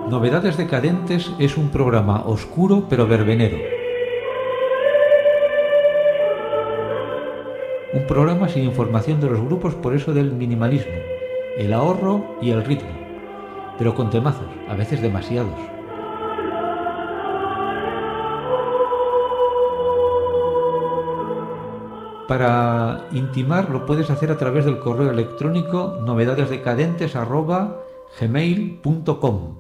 Novedades Decadentes es un programa oscuro pero verbenero. Un programa sin información de los grupos, por eso del minimalismo, el ahorro y el ritmo, pero con temazos, a veces demasiados. Para intimar lo puedes hacer a través del correo electrónico novedadesdecadentes@gmail.com.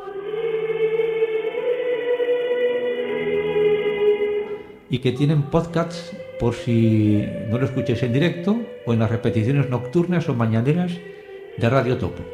Y que tienen podcasts por si no lo escucháis en directo o en las repeticiones nocturnas o mañaneras de Radio Topo.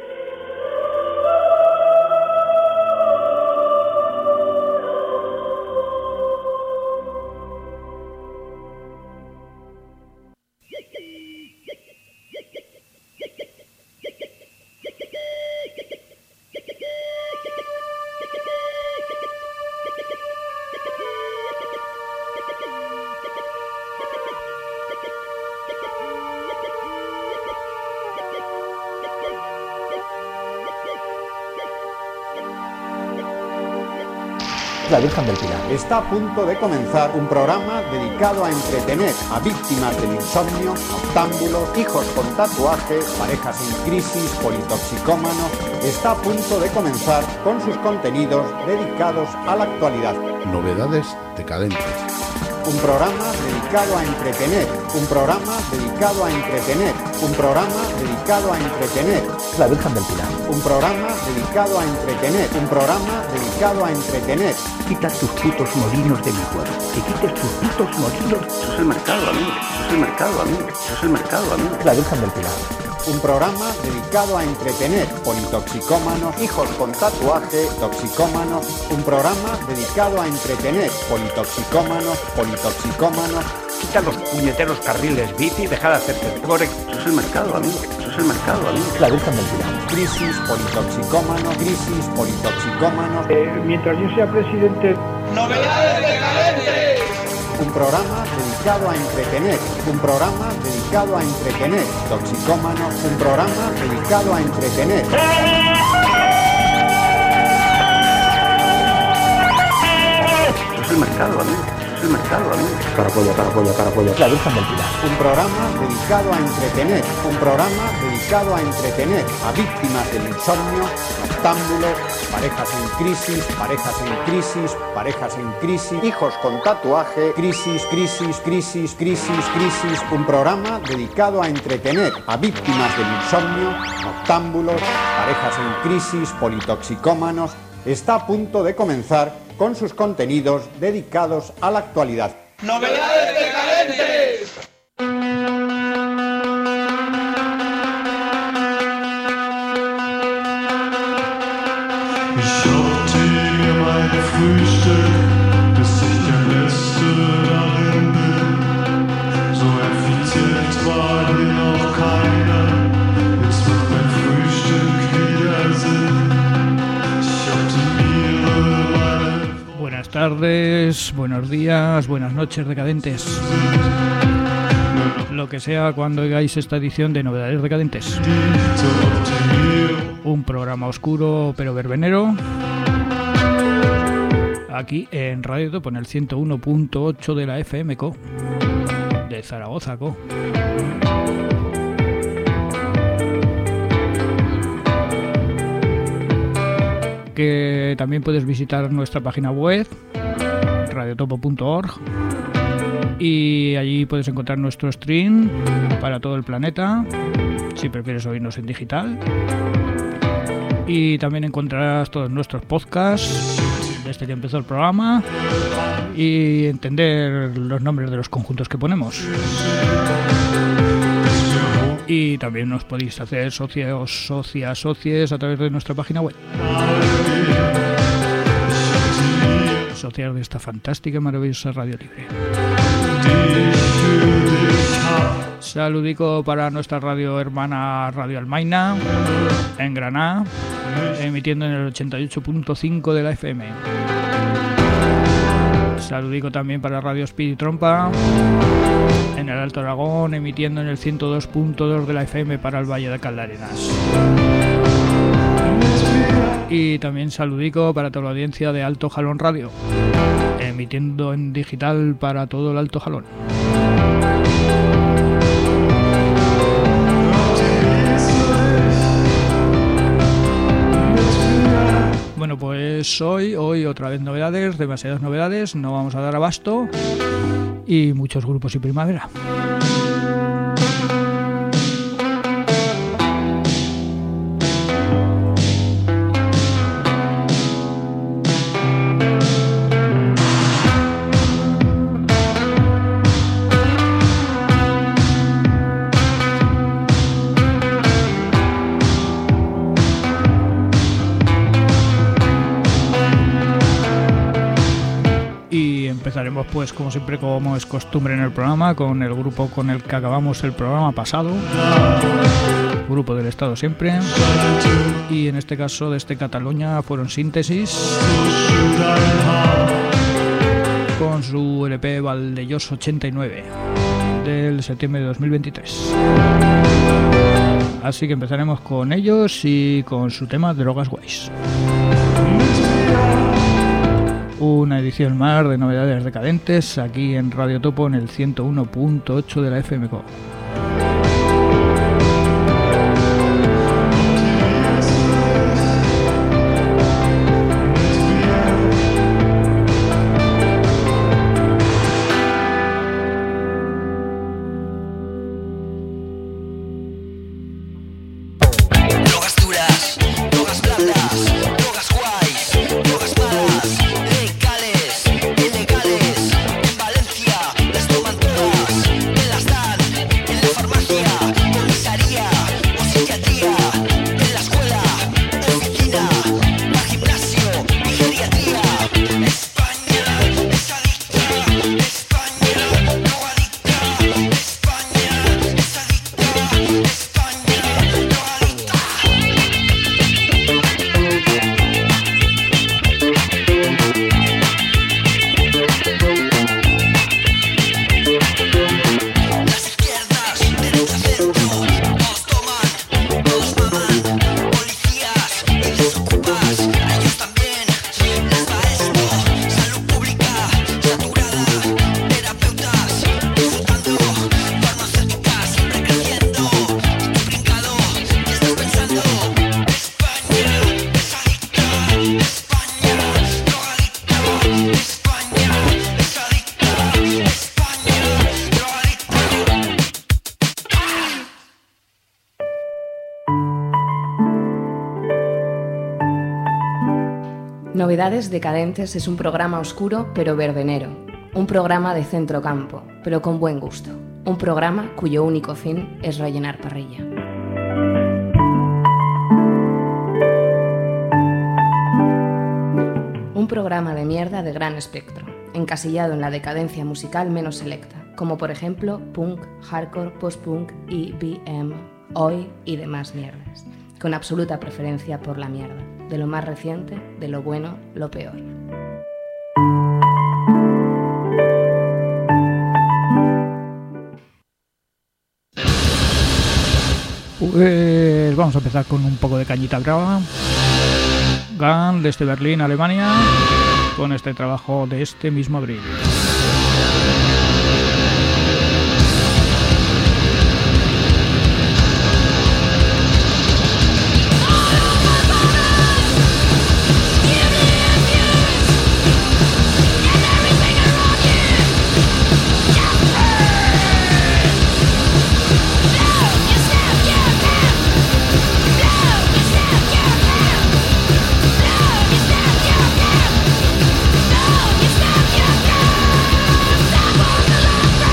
La Virgen del Pilar. Está a punto de comenzar un programa dedicado a entretener a víctimas del insomnio, noctámbulos, hijos con tatuaje, parejas en crisis, politoxicómanos. Está a punto de comenzar con sus contenidos dedicados a la actualidad. Novedades Decadentes. Un programa dedicado a entretener, un programa dedicado a entretener, un programa dedicado a entretener. La Virgen del Pilar. Un programa dedicado a entretener, un programa dedicado a entretener. Quita tus putos molinos de mi cuerpo. Que quites tus putos molinos. Eso es el mercado, amigo. Eso es el mercado, amigo. Eso es el mercado, amigo. La Virgen del Pilar. Un programa dedicado a entretener politoxicómanos, hijos con tatuaje, toxicómanos. Un programa dedicado a entretener politoxicómanos, politoxicómanos. Quita los puñeteros carriles bici y deja de hacerte Eso es el mercado, amigo. Eso es el mercado, amigo. La Virgen del Pilar. Crisis politoxicómanos, crisis politoxicómanos. Mientras yo sea presidente... ¡Novedades Decadentes! Un programa dedicado a entretener, un programa dedicado a entretener, toxicómanos, un programa dedicado a entretener. Eso es el mercado, amigo. Eso es el mercado, amigo. Carapolla, carapolla, carapolla. La Virgen del Pilar. Un programa dedicado a entretener, un programa dedicado a entretener a víctimas del insomnio, noctámbulos, parejas en crisis, parejas en crisis, parejas en crisis, hijos con tatuaje, crisis, crisis, crisis, crisis, crisis. Un programa dedicado a entretener a víctimas del insomnio, noctámbulos, parejas en crisis, politoxicómanos. Está a punto de comenzar con sus contenidos dedicados a la actualidad. ¡Novedades Decadentes! Ich schaute mir meine Frühstück, bis ich der Letzte darin bin. So effizient war hier noch keiner, jetzt wird mein Frühstück wieder Sinn. Ich optimiere meine... Buenas tardes, buenos días, buenas noches, decadentes. Lo que sea cuando oigáis esta edición de Novedades Decadentes. Un programa oscuro pero verbenero. Aquí en Radio Topo, en el 101.8 de la FM Co. De Zaragoza Co. Que también puedes visitar nuestra página web radiotopo.org y allí puedes encontrar nuestro stream para todo el planeta si prefieres oírnos en digital, y también encontrarás todos nuestros podcasts desde que empezó el programa y entender los nombres de los conjuntos que ponemos. Y también nos podéis hacer socios a través de nuestra página web. Socios de esta fantástica y maravillosa radio libre. Saludico para nuestra radio hermana Radio Almaina, en Granada, emitiendo en el 88.5 de la FM. Saludico también para Radio Speed y Trompa, en el Alto Aragón, emitiendo en el 102.2 de la FM para el Valle de Caldarenas. Y también saludico para toda la audiencia de Alto Jalón Radio, emitiendo en digital para todo el Alto Jalón. Bueno, pues hoy otra vez novedades, demasiadas novedades, no vamos a dar abasto y muchos grupos y primavera. Empezaremos pues como siempre, como es costumbre en el programa, con el grupo con el que acabamos el programa pasado, grupo del Estado siempre, y en este caso desde Cataluña fueron Síntesis con su LP Valdellos 89 del septiembre de 2023. Así que empezaremos con ellos y con su tema Drogas Guays. Una edición más de novedades decadentes aquí en Radio Topo en el 101.8 de la FMCO. Novedades Decadentes es un programa oscuro pero verbenero, un programa de centrocampo, pero con buen gusto, un programa cuyo único fin es rellenar parrilla. Un programa de mierda de gran espectro, encasillado en la decadencia musical menos selecta, como por ejemplo punk, hardcore, post-punk, EBM, oi y demás mierdas, con absoluta preferencia por la mierda, de lo más reciente, de lo bueno, lo peor. Pues vamos a empezar con un poco de cañita brava. Gun desde Berlín, Alemania, con este trabajo de este mismo abril. Stop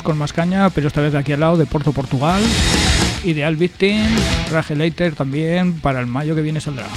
con más caña, pero esta vez de aquí al lado, de Porto, Portugal. Ideal Victim, Rage Later también, para el mayo que viene saldrá.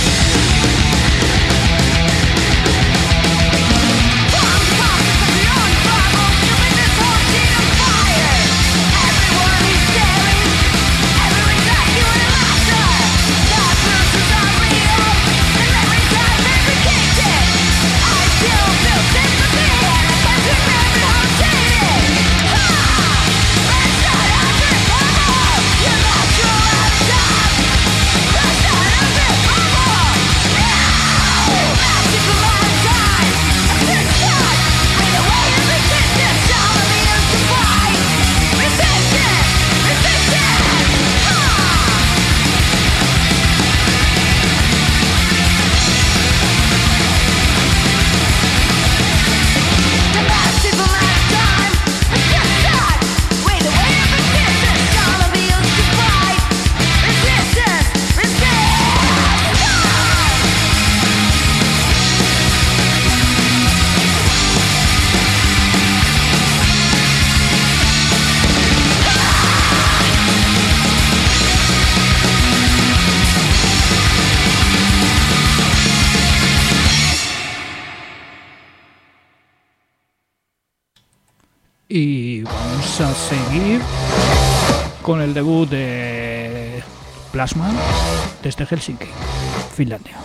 Y vamos a seguir con el debut de Plasma desde Helsinki, Finlandia.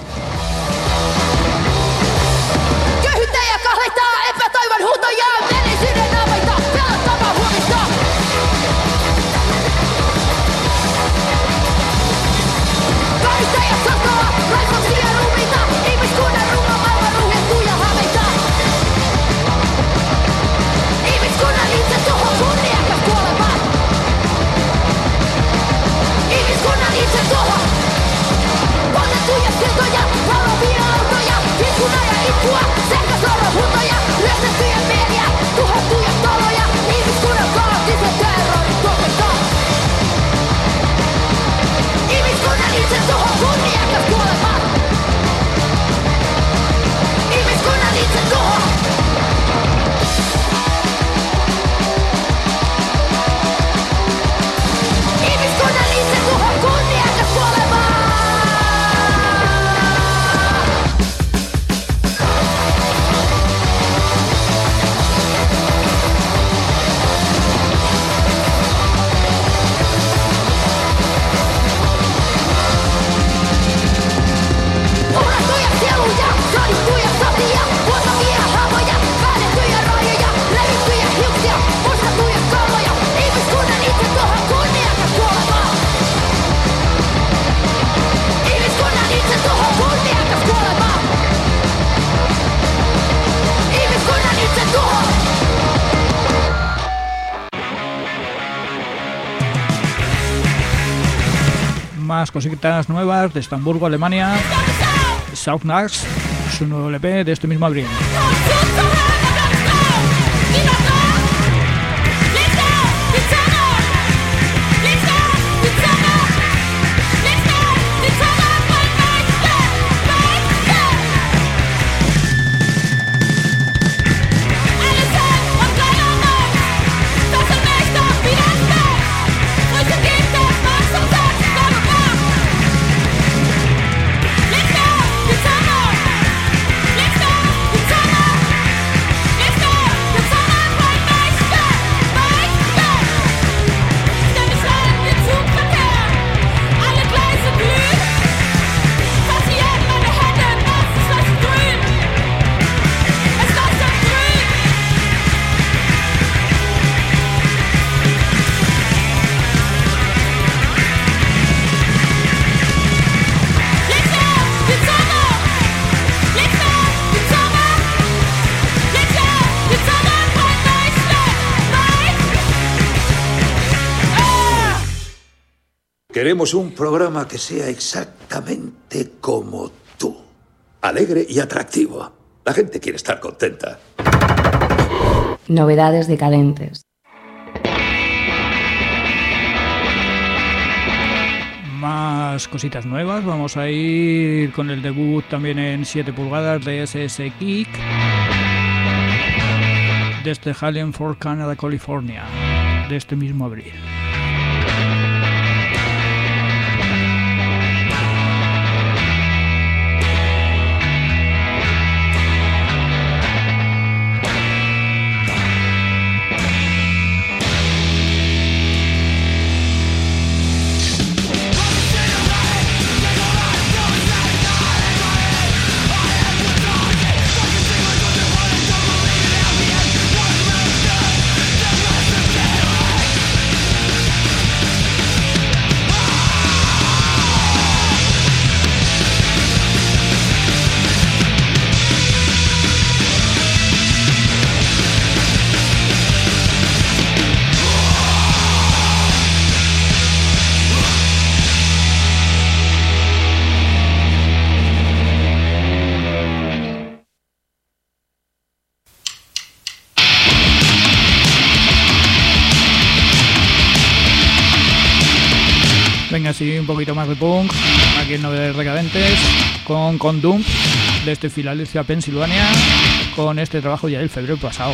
Más cositas nuevas de Hamburgo, Alemania. Southnax, su nuevo LP de este mismo abril. Queremos un programa que sea exactamente como tú. Alegre y atractivo. La gente quiere estar contenta. Novedades decadentes. Más cositas nuevas. Vamos a ir con el debut también en 7 pulgadas de SS Kick desde Hallenford, Canadá, California. de este mismo abril. Venga, sí, un poquito más de punk, aquí en Novedades Decadentes, con Doom, desde Filadelfia, Pensilvania, con este trabajo ya del febrero pasado.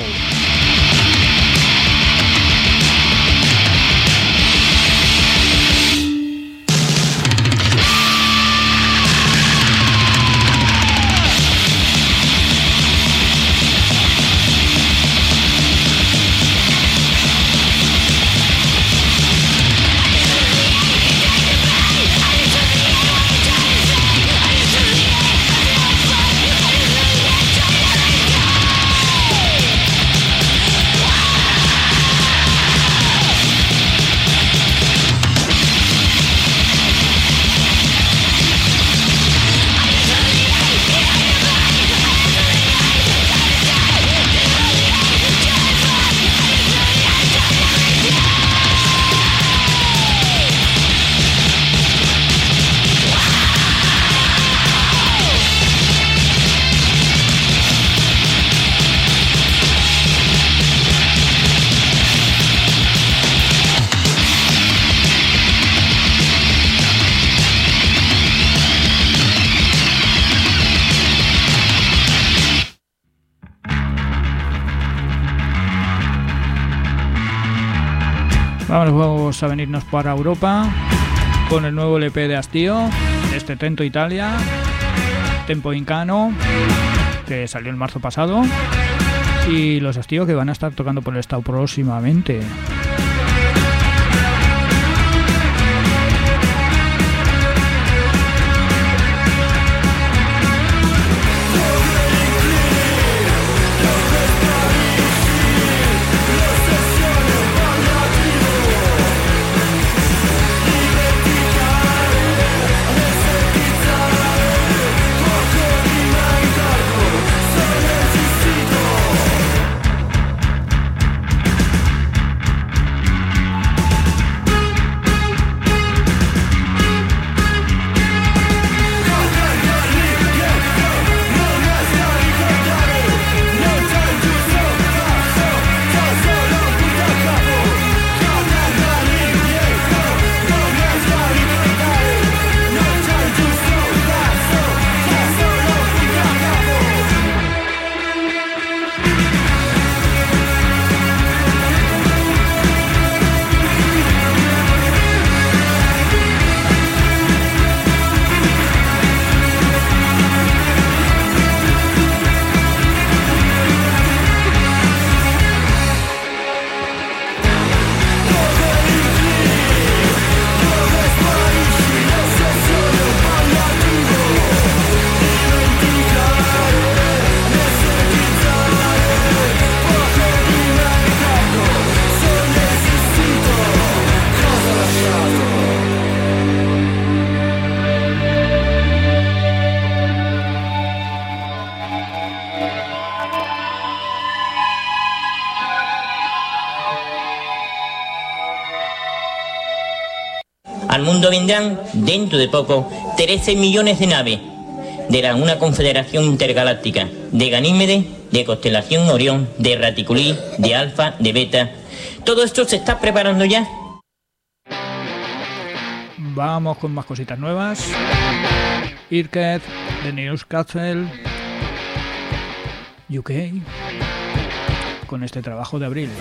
Vamos a venirnos para Europa con el nuevo LP de Hastío, este Tento Italia, Tempo Incano, que salió en marzo pasado, y los Hastío que van a estar tocando por el estado próximamente. Al mundo vendrán, dentro de poco, 13 millones de naves de una confederación intergaláctica, de Ganímedes, de constelación Orión, de Raticulí, de Alfa, de Beta. Todo esto se está preparando ya. Vamos con más cositas nuevas. Irked, de Newcastle, UK. con este trabajo de Abril.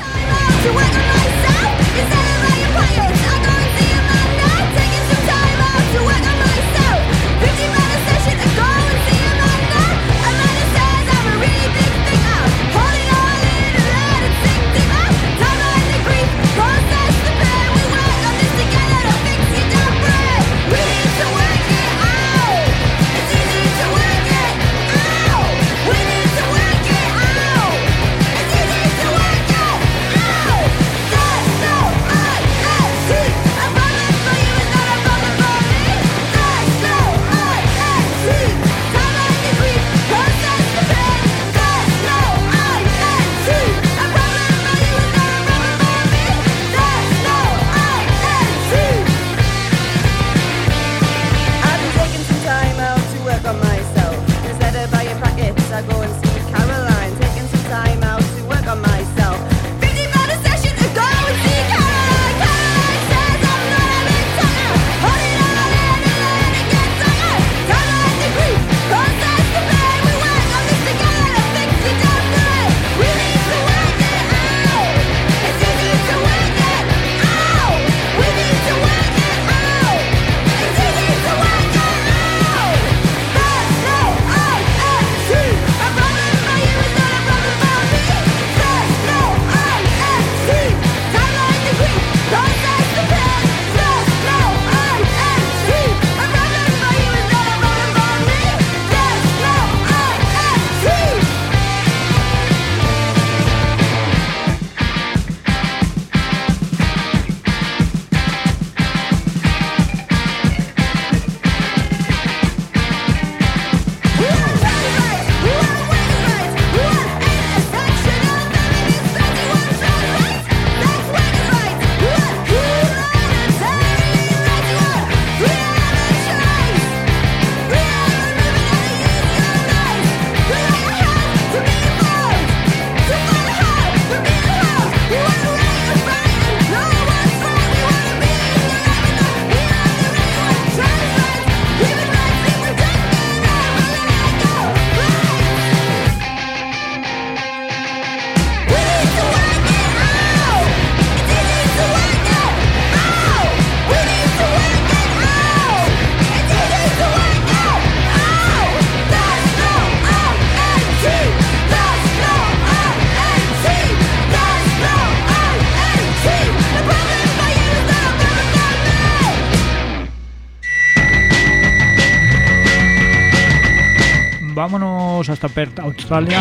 Vámonos hasta Perth, Australia,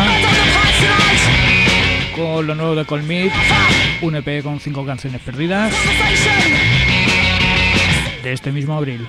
con lo nuevo de Colmit, un EP con 5 canciones perdidas de este mismo abril.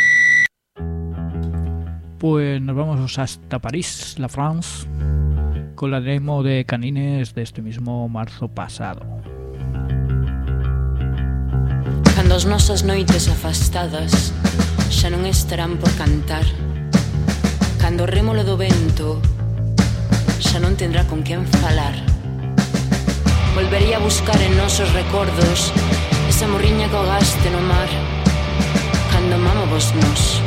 Pues nos vamos hasta París, la France, con la demo de Canines de este mismo marzo pasado. Cando as nosas noites afastadas xa non estarán por cantar, cando o rémolo do vento xa non tendrá con quen falar, volvería a buscar en nosos recordos esa morriña que ahogaste no mar cando amámos nos.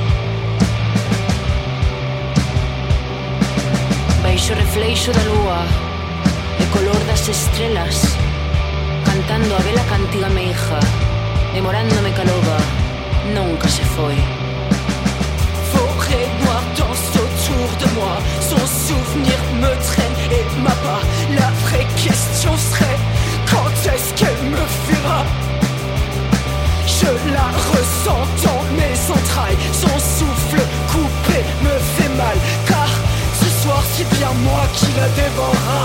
Baixo o refleixo da lúa e color das estrelas, cantando a vela cantiga meiga, demorándome ca loba nunca se foi. Forêt noire danse autour de moi, son souvenir me traîne et m'abat. La vraie question serait, quand est-ce qu'elle me fuira? Je la ressens dans mes entrailles, son souffle coupé me fait mal, car ce soir c'est bien moi qui la dévorera.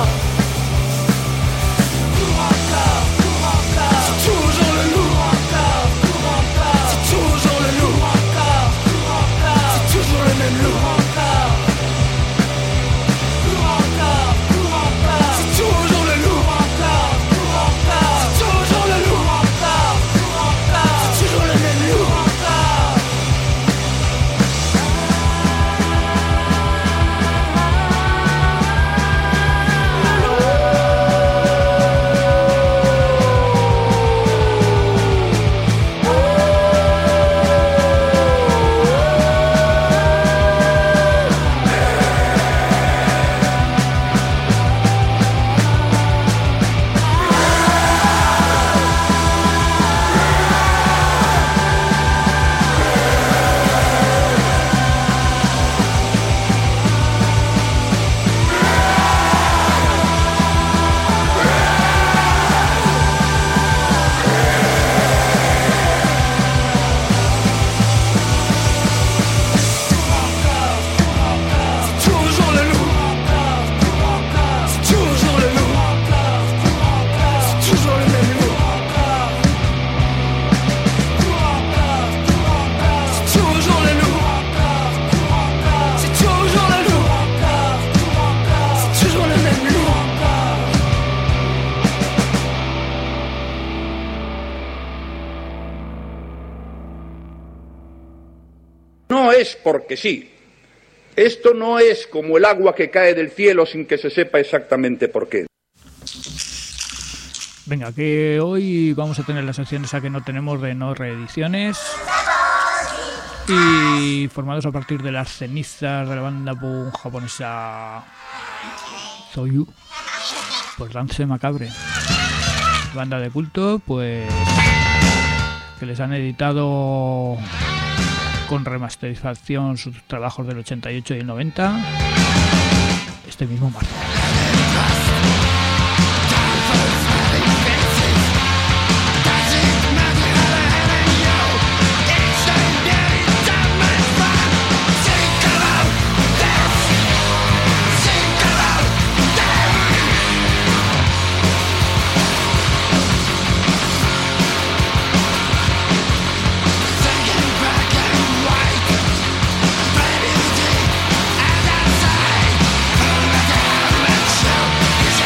C'est toujours le loup, c'est toujours le loup, c'est toujours le même loup. C'est toujours le loup, c'est toujours le loup, c'est toujours le même loup. No es porque sí. Esto no es como el agua que cae del cielo sin que se sepa exactamente por qué. Venga, que hoy vamos a tener la sección esa que no tenemos de no reediciones, y formados a partir de las cenizas de la banda punk japonesa Soyu, pues Dance Macabre, banda de culto, pues que les han editado con remasterización sus trabajos del 88 y el 90 este mismo marzo. Baby,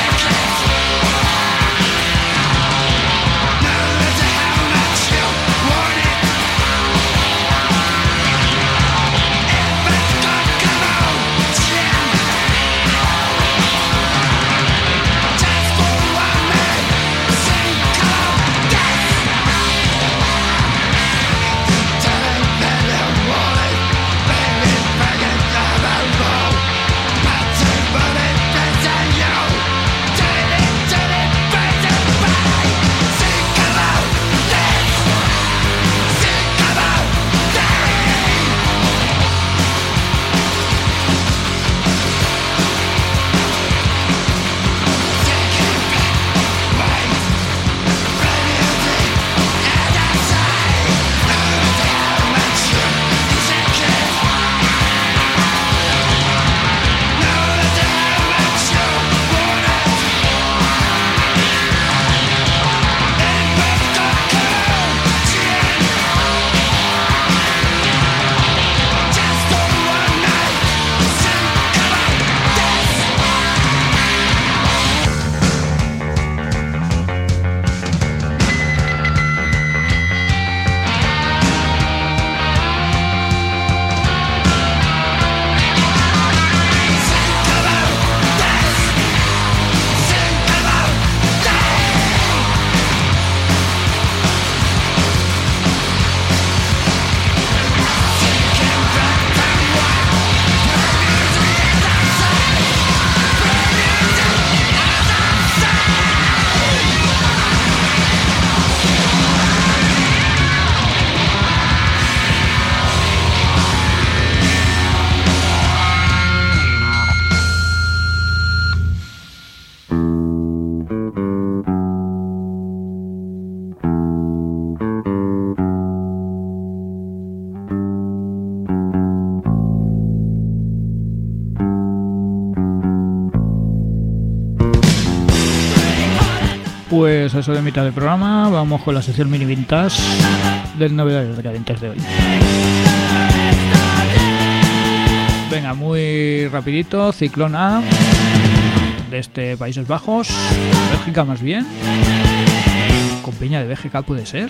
Pues eso de mitad del programa, vamos con la sección mini vintage de novedades decadentes de hoy. Venga, muy rapidito, Ciclón A, de Países Bajos, Bélgica más bien, con piña de BGK puede ser.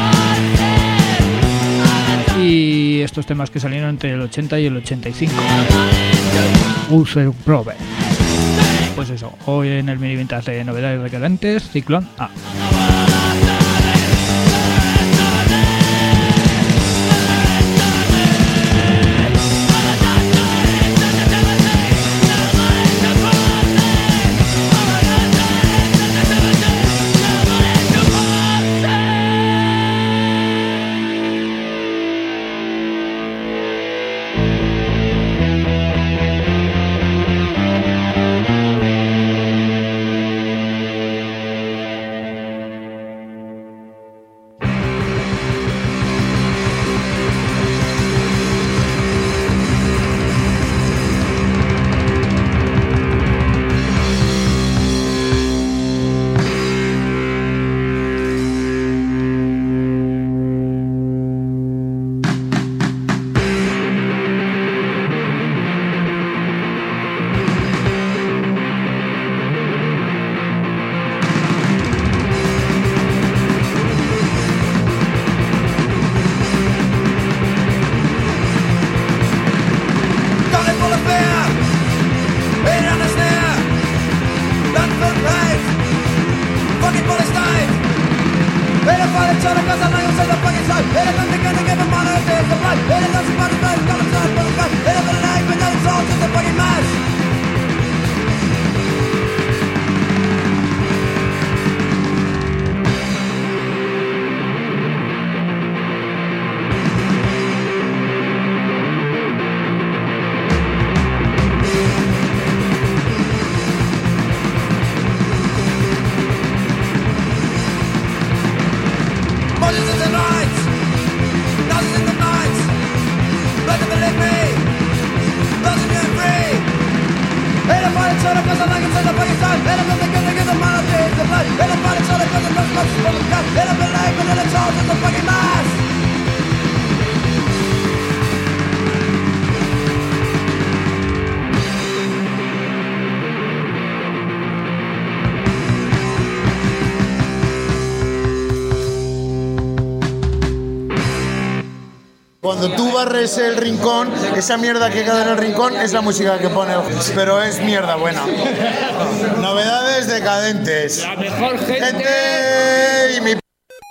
Y estos temas que salieron entre el 80 y el 85. User Probe. Pues eso, hoy en el mini vintage de novedades decadentes, Ciclón A. Cuando tú barres el rincón, esa mierda que queda en el rincón es la música que pone, pero es mierda buena. Novedades decadentes. La mejor gente y mi...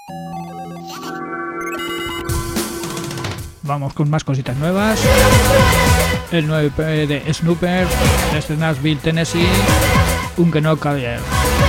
Vamos con más cositas nuevas. El 9EP de Snooper, desde Nashville, Tennessee, un que no cabe.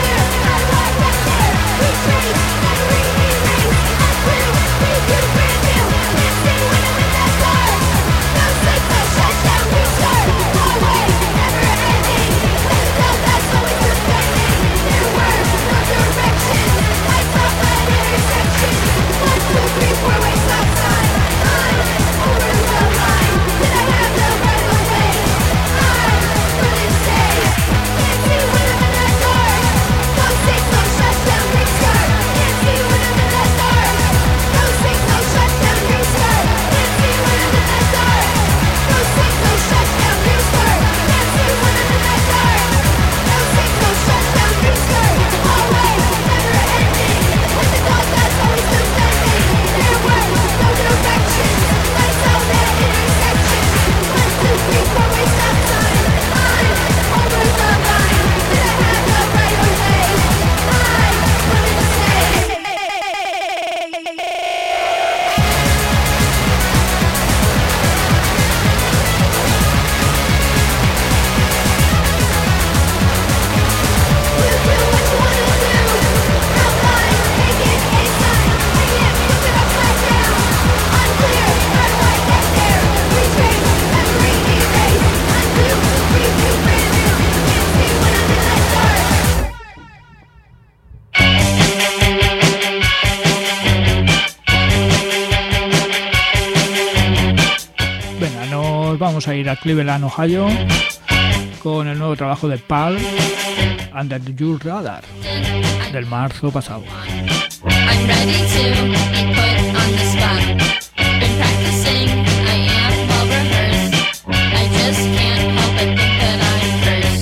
Vamos a ir a Cleveland, Ohio, con el nuevo trabajo de Pal, Under Your Radar. del marzo pasado. I'm ready to be put on the spot. Been practicing, I am well rehearsed. I just can't help but think that I'm first.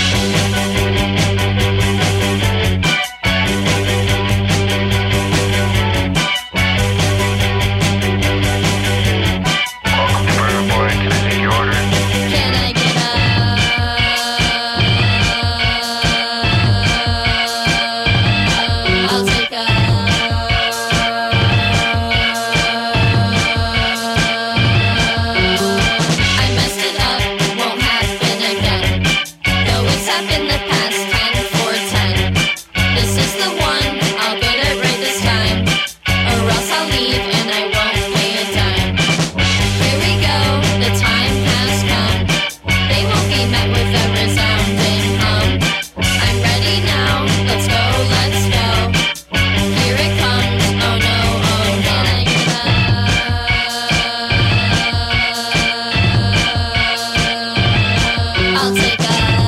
Welcome to Murder Boy. Can I take your order? Can I get I'll take I messed it up, won't happen again. Though it's happened the past 10 for 10. This is the one, I'll get it right this time. Or else I'll leave and I won't pay a dime. Here we go, the time has come. They won't be met with a resounding hum. I'm ready now, let's go, let's go. Here it comes, oh no, oh can I get I'll take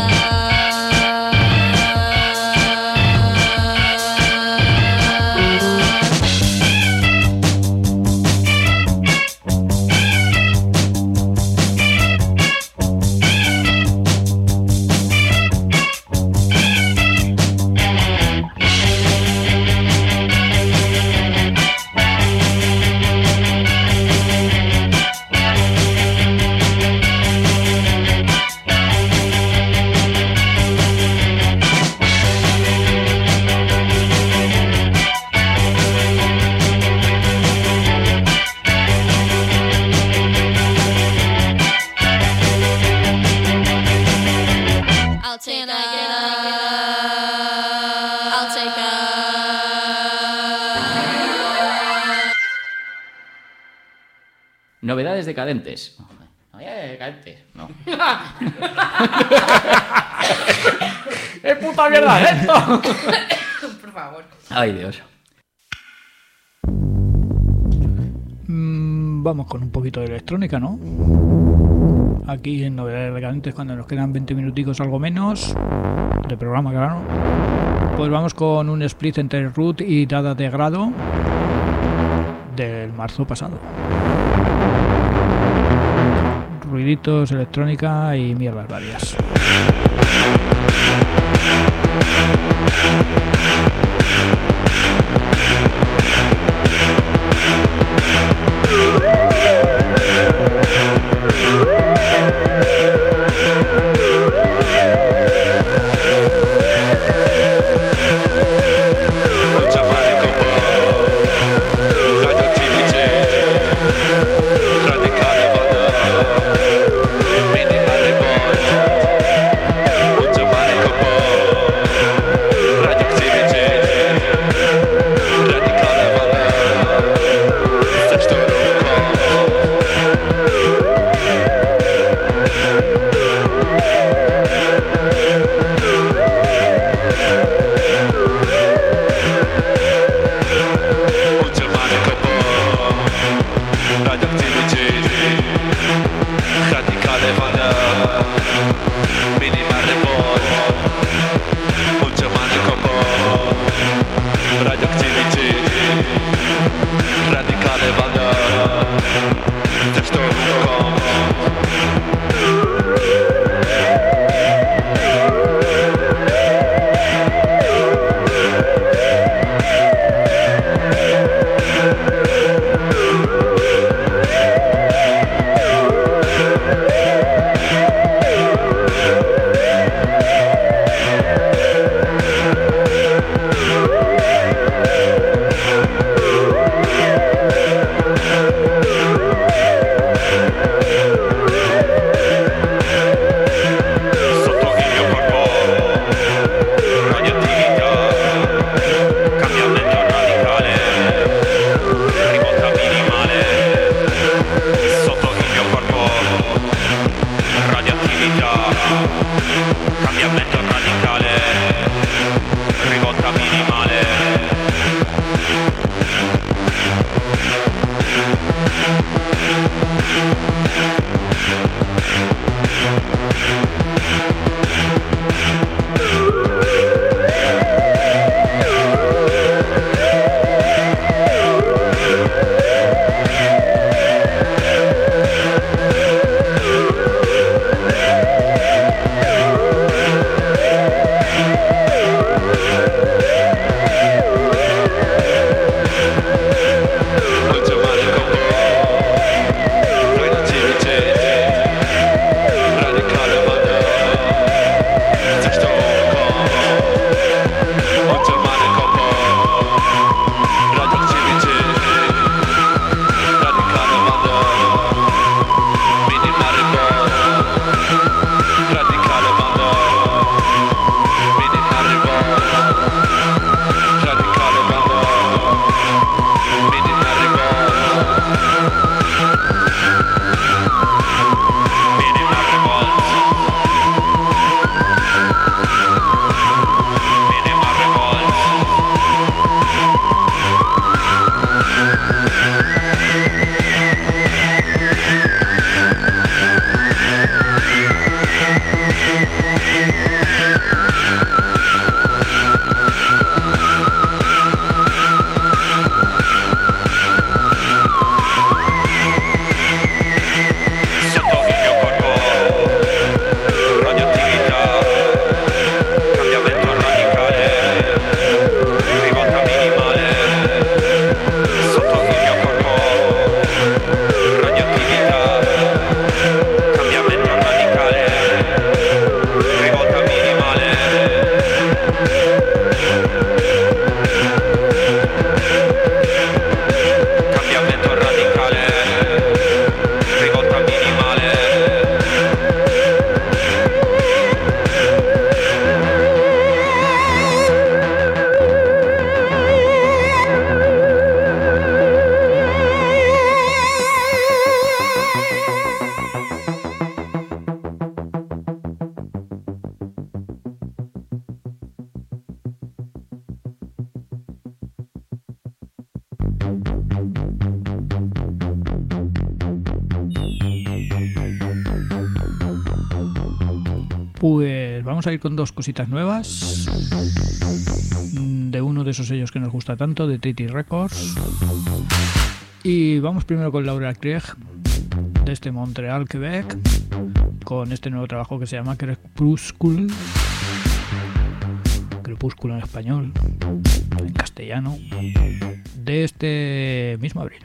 Novedades decadentes. Oye, decadentes. No. ¡Qué puta mierda es esto! Por favor. Ay, Dios. Vamos con un poquito de electrónica, ¿no? Aquí en Novedades Decadentes, cuando nos quedan 20 minuticos, algo menos de programa, claro. Pues vamos con un split entre Root y Dada de Grado del marzo pasado. Ruiditos, electrónica y mierdas varias. Pues vamos a ir con dos cositas nuevas de uno de esos sellos que nos gusta tanto, de Treaty Records. Y vamos primero con Laura Krieg, desde Montreal, Quebec, con este nuevo trabajo que se llama Crepúsculo en español, en castellano, de este mismo abril.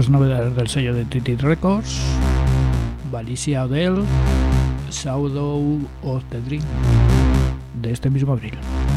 más novedades del sello de Titi Records, Valicia Odell, Shadow of the Dream, de este mismo abril.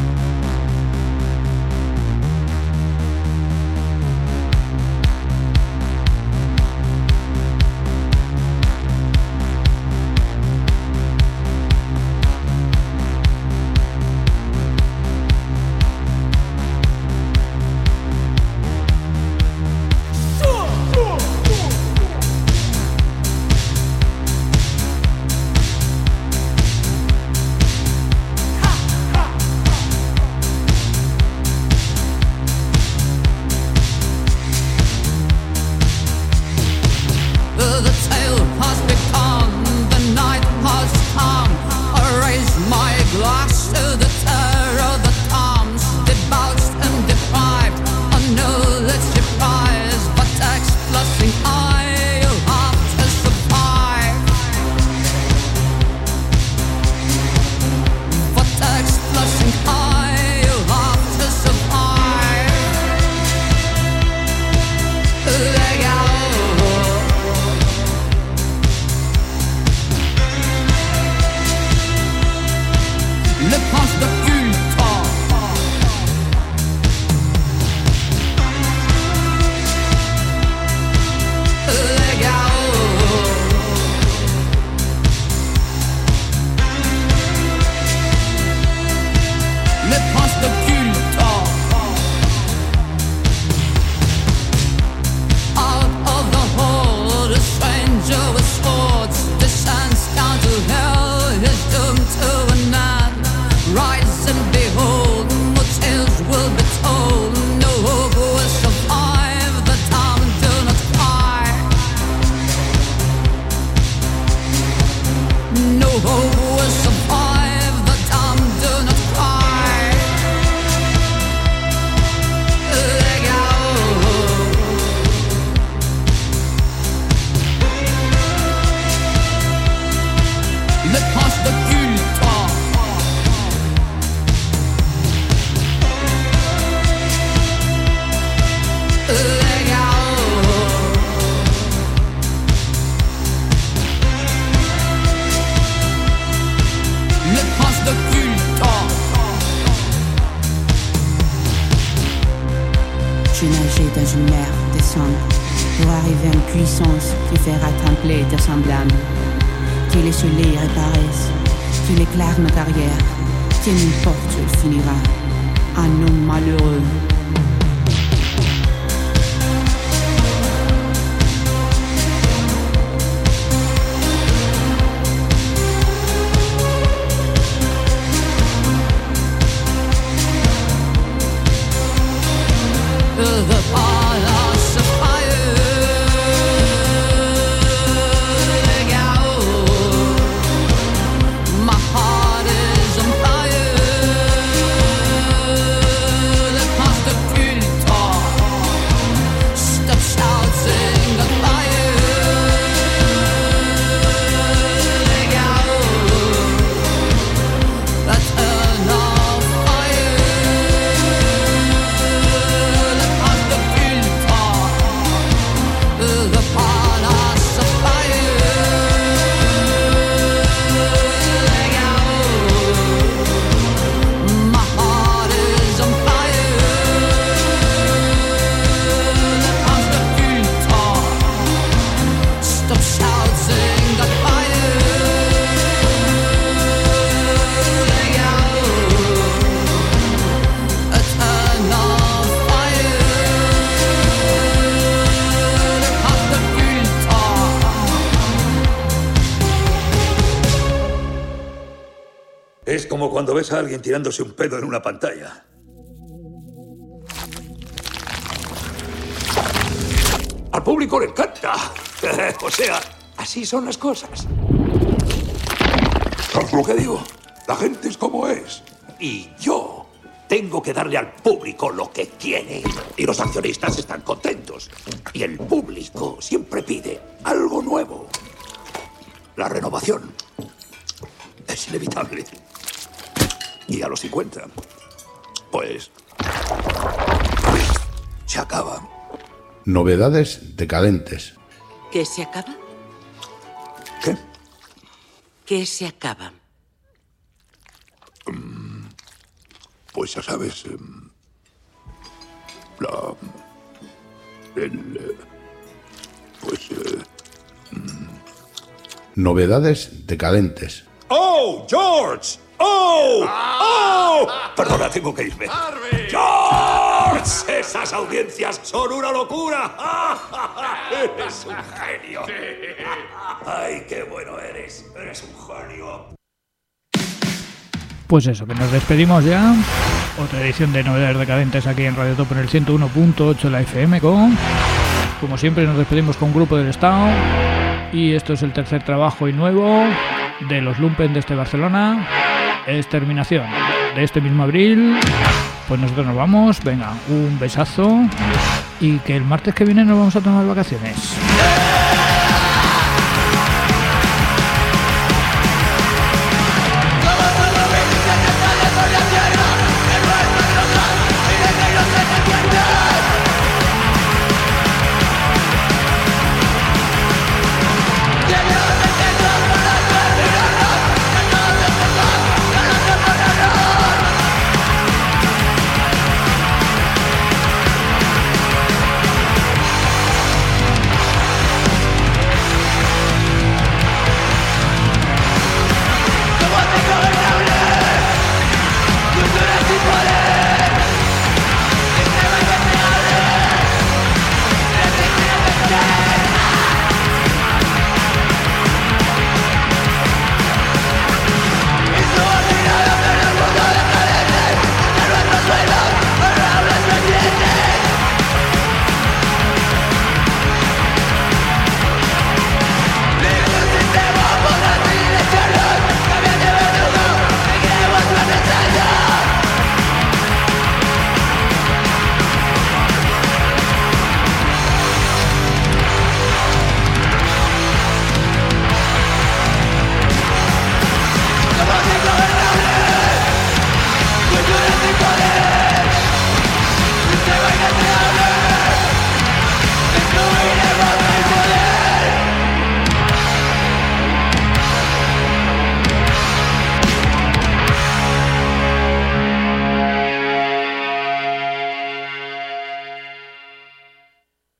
J'ai nagé dans une mer de sang pour arriver à une puissance qui fera trembler de semblables. Que les soleils reparaissent, qu'il éclaire ma carrière, que n'importe où il finira, un homme malheureux. Es como cuando ves a alguien tirándose un pedo en una pantalla. Al público le encanta. O sea, así son las cosas. ¿Sabes lo que digo? La gente es como es. Y yo tengo que darle al público lo que quiere. Y los accionistas están contentos. Y el público siempre pide algo nuevo. La renovación es inevitable. Y a los 50, pues se acaba. Novedades decadentes. ¿Qué se acaba? ¿Qué? ¿Qué se acaba? Pues ya sabes, Novedades decadentes. ¡Oh, George! ¡Oh! ¡Oh! Perdona, tengo que irme. ¡George! Esas audiencias son una locura. Eres un genio. ¡Ay, qué bueno eres! Eres un genio. Pues eso, que nos despedimos ya. Otra edición de Novedades Decadentes aquí en Radio Top en el 101.8 la FM con... Como siempre nos despedimos con Grupo del Estado. Y esto es el tercer trabajo y nuevo de los Lumpen desde Barcelona. Exterminación. De este mismo abril. Pues nosotros nos vamos. Venga, un besazo. Y que el martes que viene nos vamos a tomar vacaciones.